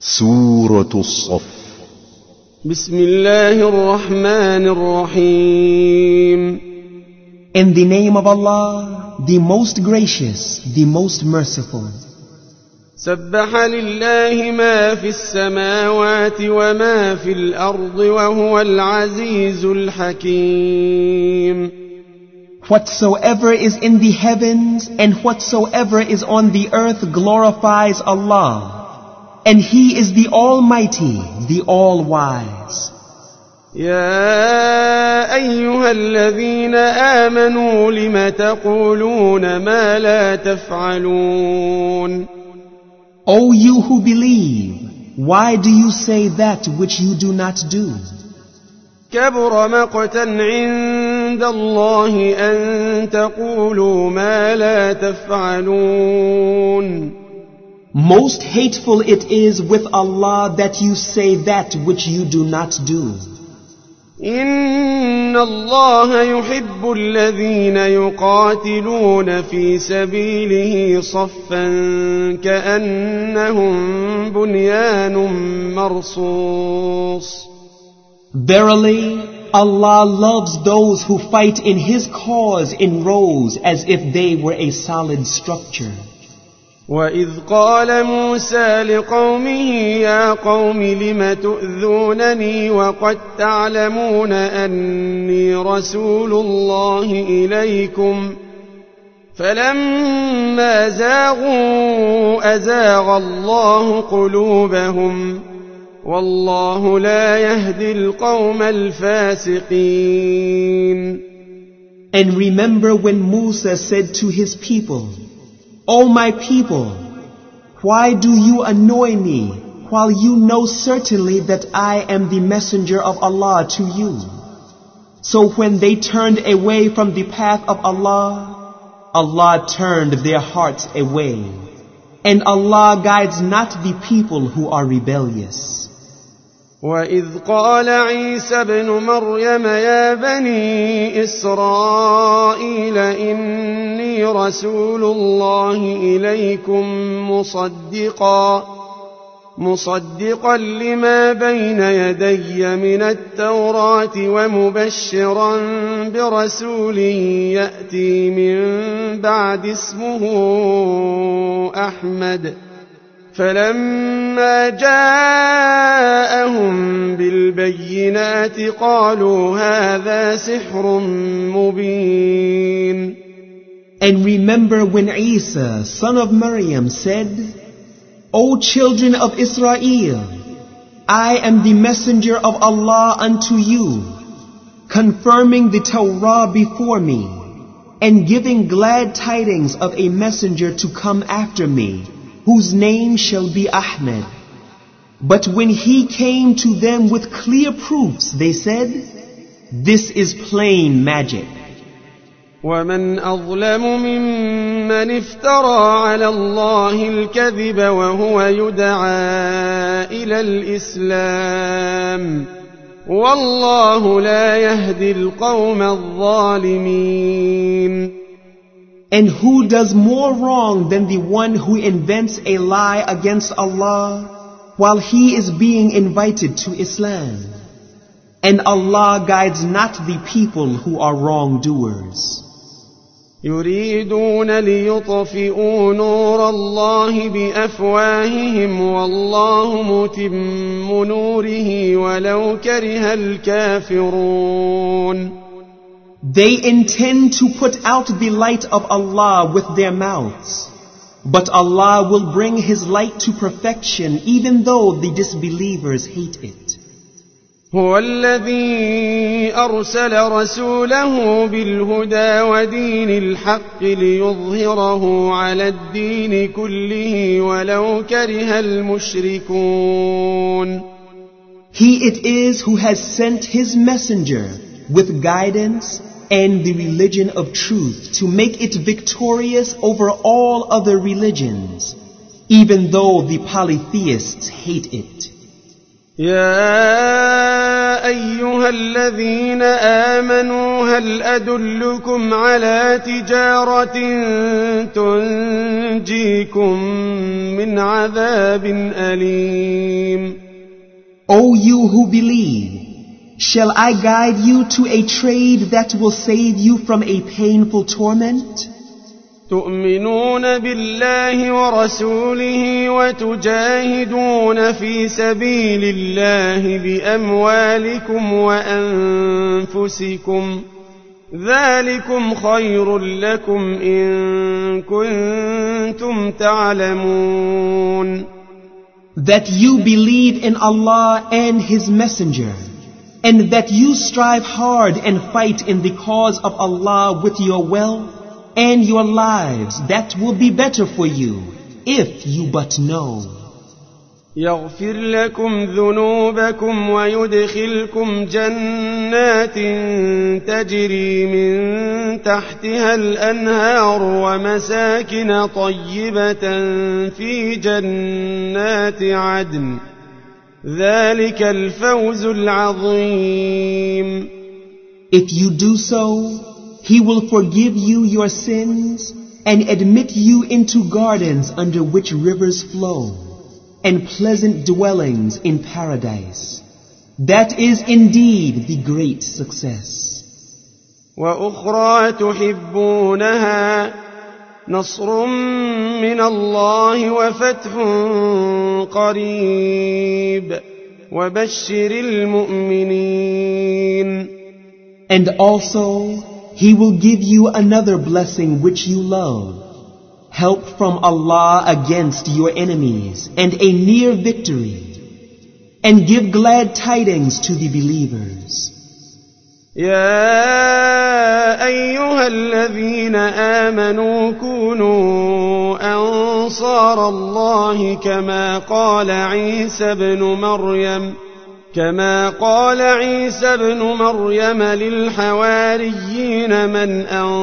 سورة الصف. بسم الله الرحمن الرحيم. In the name of Allah, the most gracious, the most merciful. سبح لله ما في السماوات وما في الأرض وهو العزيز الحكيم. Whatsoever is in the heavens and whatsoever is on the earth glorifies Allah. And He is the Almighty, the All-Wise. يا أيها الذين آمنوا لم تقولون ما لا تفعلون. O you who believe, why do you say that which you do not do? كبر مقتا عند الله أن تقولوا ما لا تفعلون. Most hateful it is with Allah that you say that which you do not do. إن الله يحب الذين يقاتلون في سبيله صفا كأنهم بنيان مرصوص. Verily, Allah loves those who fight in His cause in rows as if they were a solid structure. وَإِذْ قَالَ مُوسَى لِقَوْمِهِ يَا قَوْمِ لِمَ تُؤْذُونَنِي وَقَدْ تَعْلَمُونَ أَنِّي رَسُولُ اللَّهِ إِلَيْكُمْ فَلَمَّا زَاغُوا أَزَاغَ اللَّهُ قُلُوبَهُمْ وَاللَّهُ لَا يَهْدِي الْقَوْمَ الْفَاسِقِينَ. And remember when Musa said to his people, O my people, why do you annoy me while you know certainly that I am the messenger of Allah to you? So when they turned away from the path of Allah, Allah turned their hearts away. And Allah guides not the people who are rebellious. وَإِذْ قَالَ عِيسَى ابْنُ مَرْيَمَ يَا بَنِي إِسْرَائِيلَ إِنِّي رَسُولُ اللَّهِ إِلَيْكُمْ مُصَدِّقًا لِمَا بَيْنَ يَدَيَّ مِنَ التَّوْرَاةِ وَمُبَشِّرًا بِرَسُولٍ يَأْتِي مِن بَعْدِي اسْمُهُ أَحْمَدُ. فلما جاءهم بالبينات قالوا هذا سحر مبين. And remember when Isa, son of Maryam, said, O children of Israel, I am the messenger of Allah unto you, confirming the Torah before me, and giving glad tidings of a messenger to come after me, whose name shall be Ahmed. But when he came to them with clear proofs, they said, This is plain magic. وَمَنْ أَظْلَمُ مِمَّنِ افْتَرَى عَلَى اللَّهِ الْكَذِبَ وَهُوَ يُدْعَى إِلَى الْإِسْلَامِ وَاللَّهُ لَا يَهْدِي الْقَوْمَ الظَّالِمِينَ. And who does more wrong than the one who invents a lie against Allah while he is being invited to Islam? And Allah guides not the people who are wrongdoers. يريدون ليطفئوا نور الله بأفواههم والله متم نوره ولو كره الكافرون. They intend to put out the light of Allah with their mouths, but Allah will bring His light to perfection even though the disbelievers hate it. هو الذي أرسل رسوله بالهدى ودين الحق ليظهره على الدين كله ولو كره المشركون. He it is who has sent His messenger with guidance and the religion of truth to make it victorious over all other religions, even though the polytheists hate it. يا أيها الذين آمنوا هل أدلكم على تجارة تنجيكم من عذاب أليم. O you who believe, shall I guide you to a trade that will save you from a painful torment? تؤمنون بالله ورسوله وتجاهدون في سبيل الله بأموالكم وأنفسكم ذلكم خير لكم إن كنتم تعلمون. That you believe in Allah and His Messenger, and that you strive hard and fight in the cause of Allah with your wealth and your lives, that will be better for you, if you but know. يغفر لكم ذنوبكم ويدخلكم جنات تجري من تحتها الأنهار ومساكن طيبة في جنات عدن ذلك الفوز العظيم. If you do so, He will forgive you your sins and admit you into gardens under which rivers flow, and pleasant dwellings in paradise. That is indeed the great success. وأخرى تحبونها نصر من الله وفتح قريب وبشر المؤمنين. And also, He will give you another blessing which you love, help from Allah against your enemies, and a near victory, and give glad tidings to the believers. يا أيها الذين آمنوا كونوا أنصار الله كما قال عيسى ابن مريم للحواريين من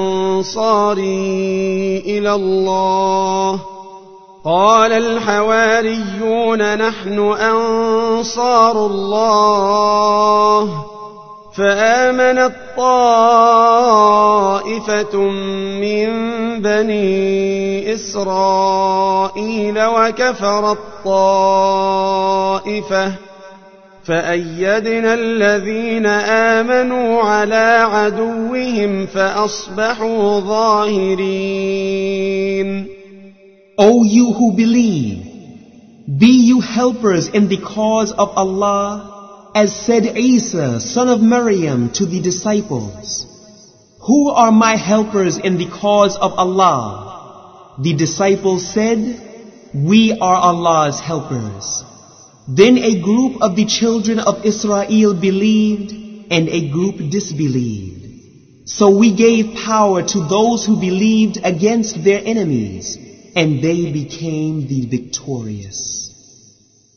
أنصاري إلى الله قال الحواريون نحن أنصار الله فآمنت طائفة من بني إسرائيل وكفرت طائفة فأيدنا الذين آمنوا على عدوهم فأصبحوا ظاهرين. O you who believe, be you helpers in the cause of Allah, as said Isa, son of Maryam, to the disciples. Who are my helpers in the cause of Allah? The disciples said, we are Allah's helpers. Then a group of the children of Israel believed, and a group disbelieved. So we gave power to those who believed against their enemies, and they became the victorious.